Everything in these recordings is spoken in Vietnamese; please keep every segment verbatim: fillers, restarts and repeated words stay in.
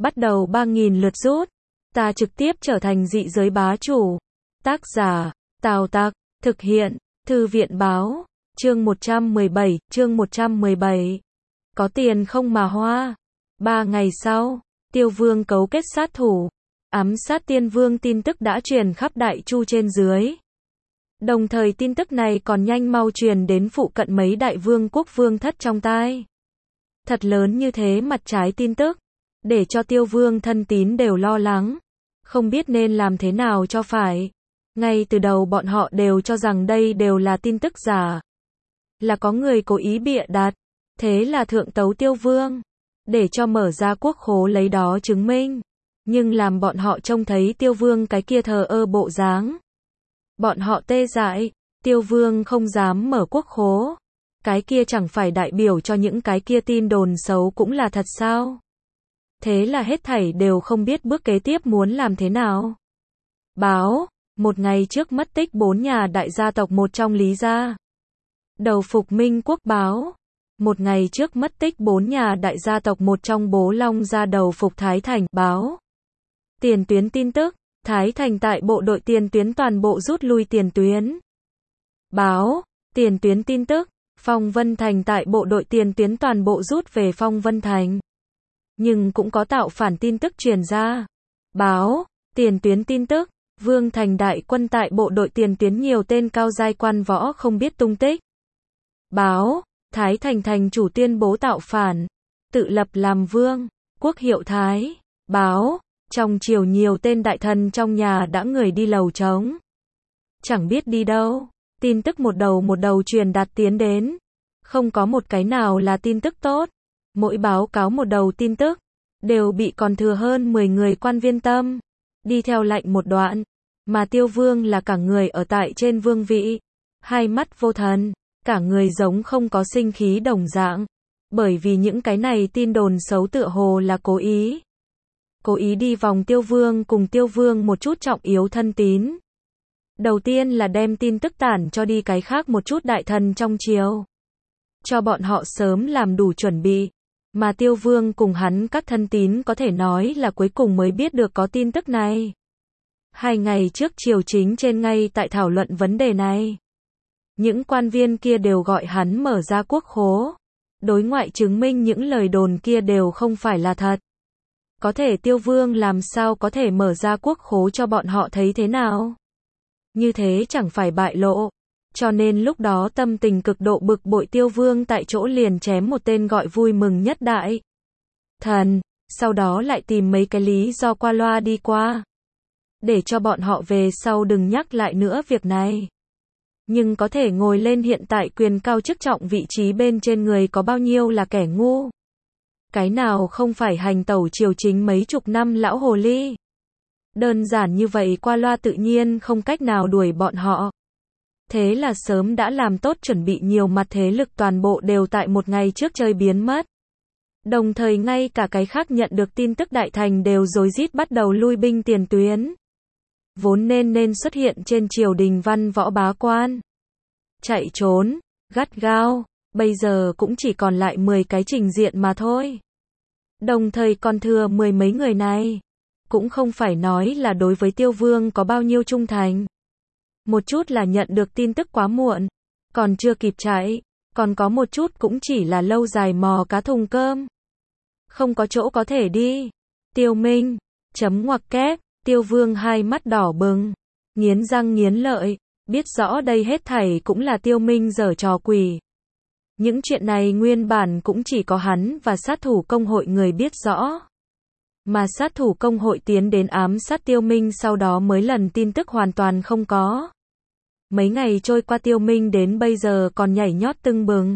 bắt đầu ba nghìn lượt rút. Ta trực tiếp trở thành dị giới bá chủ. Tác giả, Tào Tặc, thực hiện, Thư viện Báo, chương một trăm mười bảy, chương một trăm mười bảy. Có tiền không mà hoa. Ba ngày sau, Tiêu Vương cấu kết sát thủ, ám sát Tiên Vương tin tức đã truyền khắp Đại Chu trên dưới. Đồng thời tin tức này còn nhanh mau truyền đến phụ cận mấy đại vương quốc vương thất trong tai. Thật lớn như thế mặt trái tin tức, để cho Tiêu Vương thân tín đều lo lắng, không biết nên làm thế nào cho phải. Ngay từ đầu bọn họ đều cho rằng đây đều là tin tức giả, là có người cố ý bịa đặt, thế là thượng tấu Tiêu Vương, để cho mở ra quốc khố lấy đó chứng minh. Nhưng làm bọn họ trông thấy Tiêu Vương cái kia thờ ơ bộ dáng, bọn họ tê dại. Tiêu Vương không dám mở quốc khố, cái kia chẳng phải đại biểu cho những cái kia tin đồn xấu cũng là thật sao? Thế là hết thảy đều không biết bước kế tiếp muốn làm thế nào. Báo, một ngày trước mất tích bốn nhà đại gia tộc một trong Lý gia. Đầu phục Minh Quốc báo, một ngày trước mất tích bốn nhà đại gia tộc một trong Bố Long gia đầu phục Thái Thành báo. Tiền tuyến tin tức, Thái Thành tại bộ đội tiền tuyến toàn bộ rút lui tiền tuyến. Báo, tiền tuyến tin tức, Phong Vân Thành tại bộ đội tiền tuyến toàn bộ rút về Phong Vân Thành. Nhưng cũng có tạo phản tin tức truyền ra. Báo, tiền tuyến tin tức, Vương Thành đại quân tại bộ đội tiền tuyến nhiều tên cao giai quan võ không biết tung tích. Báo, Thái Thành thành chủ tuyên bố tạo phản, tự lập làm vương, quốc hiệu Thái. Báo, trong triều nhiều tên đại thần trong nhà đã người đi lầu trống, chẳng biết đi đâu. Tin tức một đầu một đầu truyền đạt tiến đến, không có một cái nào là tin tức tốt. Mỗi báo cáo một đầu tin tức, đều bị còn thừa hơn mười người quan viên tâm, đi theo lệnh một đoạn. Mà Tiêu Vương là cả người ở tại trên vương vị, hai mắt vô thần, cả người giống không có sinh khí đồng dạng. Bởi vì những cái này tin đồn xấu tựa hồ là cố ý. Cố ý đi vòng Tiêu Vương cùng Tiêu Vương một chút trọng yếu thân tín. Đầu tiên là đem tin tức tản cho đi cái khác một chút đại thần trong triều, cho bọn họ sớm làm đủ chuẩn bị. Mà Tiêu Vương cùng hắn các thân tín có thể nói là cuối cùng mới biết được có tin tức này. Hai ngày trước triều chính trên ngay tại thảo luận vấn đề này. Những quan viên kia đều gọi hắn mở ra quốc khố, đối ngoại chứng minh những lời đồn kia đều không phải là thật. Có thể Tiêu Vương làm sao có thể mở ra quốc khố cho bọn họ thấy thế nào? Như thế chẳng phải bại lộ. Cho nên lúc đó tâm tình cực độ bực bội Tiêu Vương tại chỗ liền chém một tên gọi vui mừng nhất đại thần, sau đó lại tìm mấy cái lý do qua loa đi qua, để cho bọn họ về sau đừng nhắc lại nữa việc này. Nhưng có thể ngồi lên hiện tại quyền cao chức trọng vị trí bên trên người có bao nhiêu là kẻ ngu. Cái nào không phải hành tẩu triều chính mấy chục năm lão hồ ly. Đơn giản như vậy qua loa tự nhiên không cách nào đuổi bọn họ. Thế là sớm đã làm tốt chuẩn bị, nhiều mặt thế lực toàn bộ đều tại một ngày trước chơi biến mất. Đồng thời ngay cả cái khác nhận được tin tức đại thành đều rối rít bắt đầu lui binh tiền tuyến. Vốn nên nên xuất hiện trên triều đình văn võ bá quan, chạy trốn, gắt gao, bây giờ cũng chỉ còn lại mười cái trình diện mà thôi. Đồng thời còn thừa mười mấy người này, cũng không phải nói là đối với Tiêu Vương có bao nhiêu trung thành. Một chút là nhận được tin tức quá muộn, còn chưa kịp chạy, còn có một chút cũng chỉ là lâu dài mò cá thùng cơm, không có chỗ có thể đi. Tiêu Minh, chấm ngoặc kép, Tiêu Vương hai mắt đỏ bừng, nghiến răng nghiến lợi, biết rõ đây hết thảy cũng là Tiêu Minh giở trò quỷ. Những chuyện này nguyên bản cũng chỉ có hắn và sát thủ công hội người biết rõ. Mà sát thủ công hội tiến đến ám sát Tiêu Minh sau đó mới lần tin tức hoàn toàn không có. Mấy ngày trôi qua Tiêu Minh đến bây giờ còn nhảy nhót tưng bừng.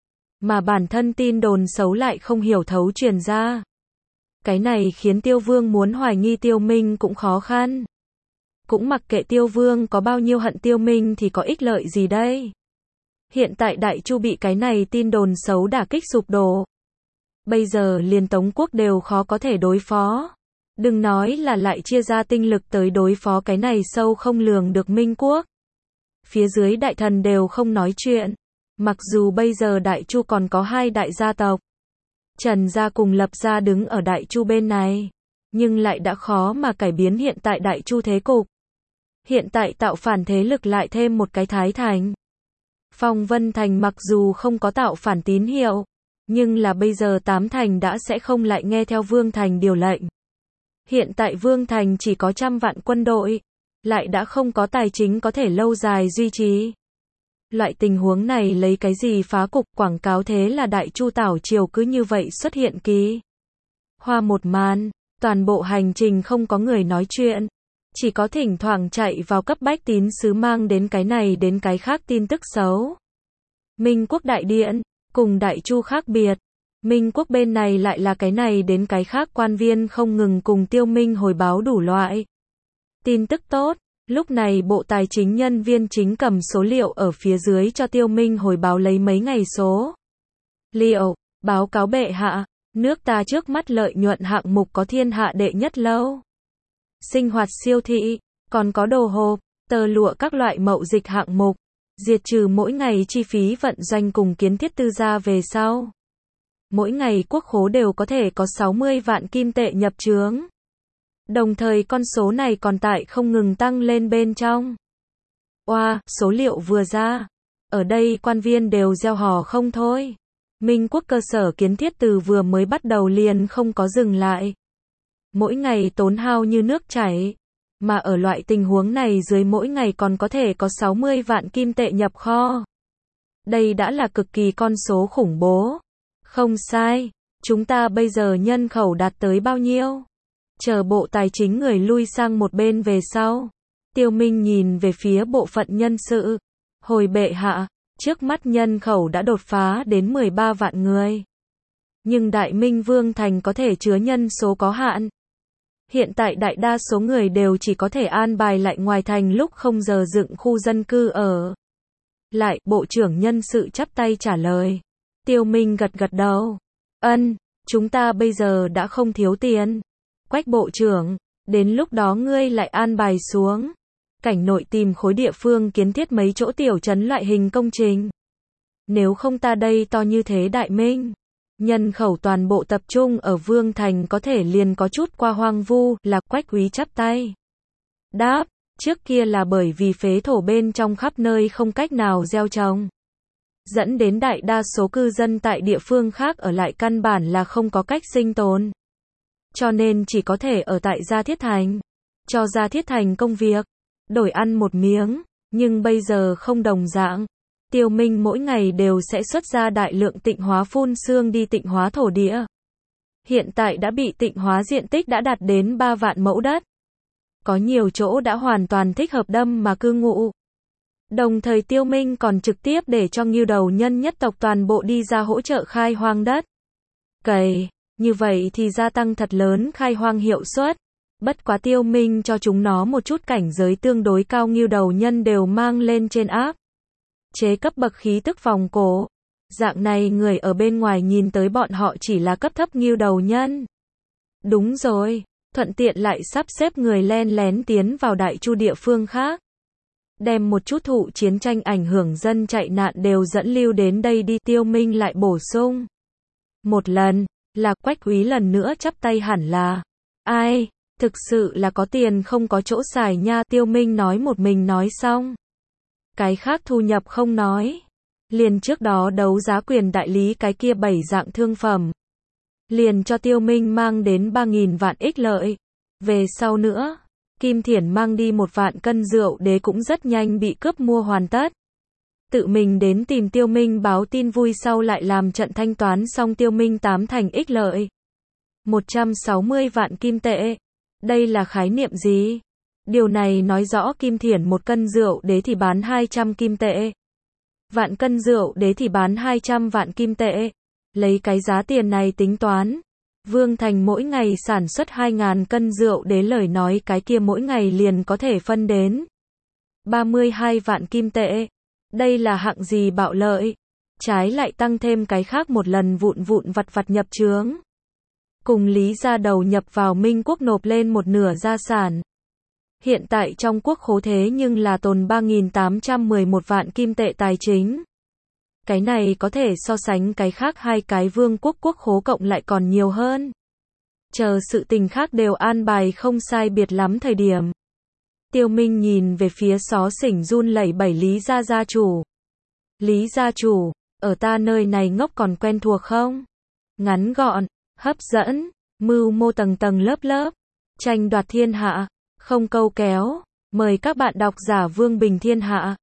Mà bản thân tin đồn xấu lại không hiểu thấu truyền ra. Cái này khiến Tiêu Vương muốn hoài nghi Tiêu Minh cũng khó khăn. Cũng mặc kệ Tiêu Vương có bao nhiêu hận Tiêu Minh thì có ích lợi gì đây? Hiện tại Đại Chu bị cái này tin đồn xấu đả kích sụp đổ. Bây giờ liền Tống quốc đều khó có thể đối phó. Đừng nói là lại chia ra tinh lực tới đối phó cái này sâu không lường được Minh quốc. Phía dưới đại thần đều không nói chuyện. Mặc dù bây giờ Đại Chu còn có hai đại gia tộc, Trần gia cùng Lập gia đứng ở Đại Chu bên này, nhưng lại đã khó mà cải biến hiện tại Đại Chu thế cục. Hiện tại tạo phản thế lực lại thêm một cái Thái Thành. Phong Vân Thành mặc dù không có tạo phản tín hiệu, nhưng là bây giờ Tám Thành đã sẽ không lại nghe theo Vương Thành điều lệnh. Hiện tại Vương Thành chỉ có trăm vạn quân đội, lại đã không có tài chính có thể lâu dài duy trì. Loại tình huống này lấy cái gì phá cục, quảng cáo thế là Đại Chu tảo triều cứ như vậy xuất hiện ký. Hoa một màn, toàn bộ hành trình không có người nói chuyện, chỉ có thỉnh thoảng chạy vào cấp bách tín sứ mang đến cái này đến cái khác tin tức xấu. Minh Quốc Đại Điện, cùng Đại Chu khác biệt. Minh Quốc bên này lại là cái này đến cái khác quan viên không ngừng cùng Tiêu Minh hồi báo đủ loại tin tức tốt. Lúc này Bộ Tài chính nhân viên chính cầm số liệu ở phía dưới cho Tiêu Minh hồi báo lấy mấy ngày số liệu. Báo cáo bệ hạ, nước ta trước mắt lợi nhuận hạng mục có thiên hạ đệ nhất lâu. Sinh hoạt siêu thị, còn có đồ hộp, tơ lụa các loại mậu dịch hạng mục, diệt trừ mỗi ngày chi phí vận doanh cùng kiến thiết tư gia về sau. Mỗi ngày quốc khố đều có thể có sáu mươi vạn kim tệ nhập trướng. Đồng thời con số này còn tại không ngừng tăng lên bên trong. Oa, wow, số liệu vừa ra. Ở đây quan viên đều reo hò không thôi. Minh Quốc cơ sở kiến thiết từ vừa mới bắt đầu liền không có dừng lại. Mỗi ngày tốn hao như nước chảy. Mà ở loại tình huống này dưới mỗi ngày còn có thể có sáu mươi vạn kim tệ nhập kho. Đây đã là cực kỳ con số khủng bố. Không sai, chúng ta bây giờ nhân khẩu đạt tới bao nhiêu? Chờ Bộ Tài chính người lui sang một bên về sau. Tiêu Minh nhìn về phía bộ phận nhân sự. Hồi bệ hạ, trước mắt nhân khẩu đã đột phá đến mười ba vạn người. Nhưng Đại Minh Vương Thành có thể chứa nhân số có hạn. Hiện tại đại đa số người đều chỉ có thể an bài lại ngoài thành lúc không giờ dựng khu dân cư ở. Lại, Bộ trưởng nhân sự chắp tay trả lời. Tiêu Minh gật gật đầu. Ân, chúng ta bây giờ đã không thiếu tiền. Quách bộ trưởng, đến lúc đó ngươi lại an bài xuống. Cảnh nội tìm khối địa phương kiến thiết mấy chỗ tiểu trấn loại hình công trình. Nếu không ta đây to như thế Đại Minh. Nhân khẩu toàn bộ tập trung ở Vương Thành có thể liền có chút qua hoang vu, là Quách quý chắp tay. Đáp, trước kia là bởi vì phế thổ bên trong khắp nơi không cách nào gieo trồng. Dẫn đến đại đa số cư dân tại địa phương khác ở lại căn bản là không có cách sinh tồn. Cho nên chỉ có thể ở tại Gia Thiết Thành. Cho Gia Thiết Thành công việc. Đổi ăn một miếng. Nhưng bây giờ không đồng dạng. Tiêu Minh mỗi ngày đều sẽ xuất ra đại lượng tịnh hóa phun sương đi tịnh hóa thổ địa. Hiện tại đã bị tịnh hóa diện tích đã đạt đến ba vạn mẫu đất. Có nhiều chỗ đã hoàn toàn thích hợp đâm mà cư ngụ. Đồng thời Tiêu Minh còn trực tiếp để cho Ngưu Đầu Nhân nhất tộc toàn bộ đi ra hỗ trợ khai hoang đất. Cày, như vậy thì gia tăng thật lớn khai hoang hiệu suất. Bất quá Tiêu Minh cho chúng nó một chút cảnh giới tương đối cao Ngưu Đầu Nhân đều mang lên trên áp. Chế cấp bậc khí tức vòng cổ. Dạng này người ở bên ngoài nhìn tới bọn họ chỉ là cấp thấp Ngưu Đầu Nhân. Đúng rồi, thuận tiện lại sắp xếp người len lén tiến vào Đại Chu địa phương khác. Đem một chút thụ chiến tranh ảnh hưởng dân chạy nạn đều dẫn lưu đến đây đi. Tiêu Minh lại bổ sung. Một lần, là Quách quý lần nữa chắp tay hẳn là. Ai, thực sự là có tiền không có chỗ xài nha. Tiêu Minh nói một mình nói xong. Cái khác thu nhập không nói. Liền trước đó đấu giá quyền đại lý cái kia bảy dạng thương phẩm. Liền cho Tiêu Minh mang đến ba nghìn vạn ích lợi. Về sau nữa, Kim Thiển mang đi một vạn cân rượu đế cũng rất nhanh bị cướp mua hoàn tất. Tự mình đến tìm Tiêu Minh báo tin vui sau lại làm trận thanh toán xong Tiêu Minh tám thành ích lợi. một trăm sáu mươi vạn kim tệ. Đây là khái niệm gì? Điều này nói rõ Kim Thiển một cân rượu đế thì bán hai trăm kim tệ. Vạn cân rượu đế thì bán hai trăm vạn kim tệ. Lấy cái giá tiền này tính toán. Vương Thành mỗi ngày sản xuất hai nghìn cân rượu đế lời nói cái kia mỗi ngày liền có thể phân đến ba mươi hai vạn kim tệ. Đây là hạng gì bạo lợi. Trái lại tăng thêm cái khác một lần vụn vụn vặt vặt nhập trướng. Cùng Lý gia đầu nhập vào Minh Quốc nộp lên một nửa gia sản. Hiện tại trong quốc khố thế nhưng là tồn ba nghìn tám trăm mười một vạn kim tệ tài chính. Cái này có thể so sánh cái khác hai cái vương quốc quốc khố cộng lại còn nhiều hơn. Chờ sự tình khác đều an bài không sai biệt lắm thời điểm. Tiêu Minh nhìn về phía xó xỉnh run lẩy bẩy Lý gia gia chủ. Lý gia chủ, ở ta nơi này ngốc còn quen thuộc không? Ngắn gọn, hấp dẫn, mưu mô tầng tầng lớp lớp, tranh đoạt thiên hạ, không câu kéo. Mời các bạn đọc giả Vương Bình Thiên Hạ.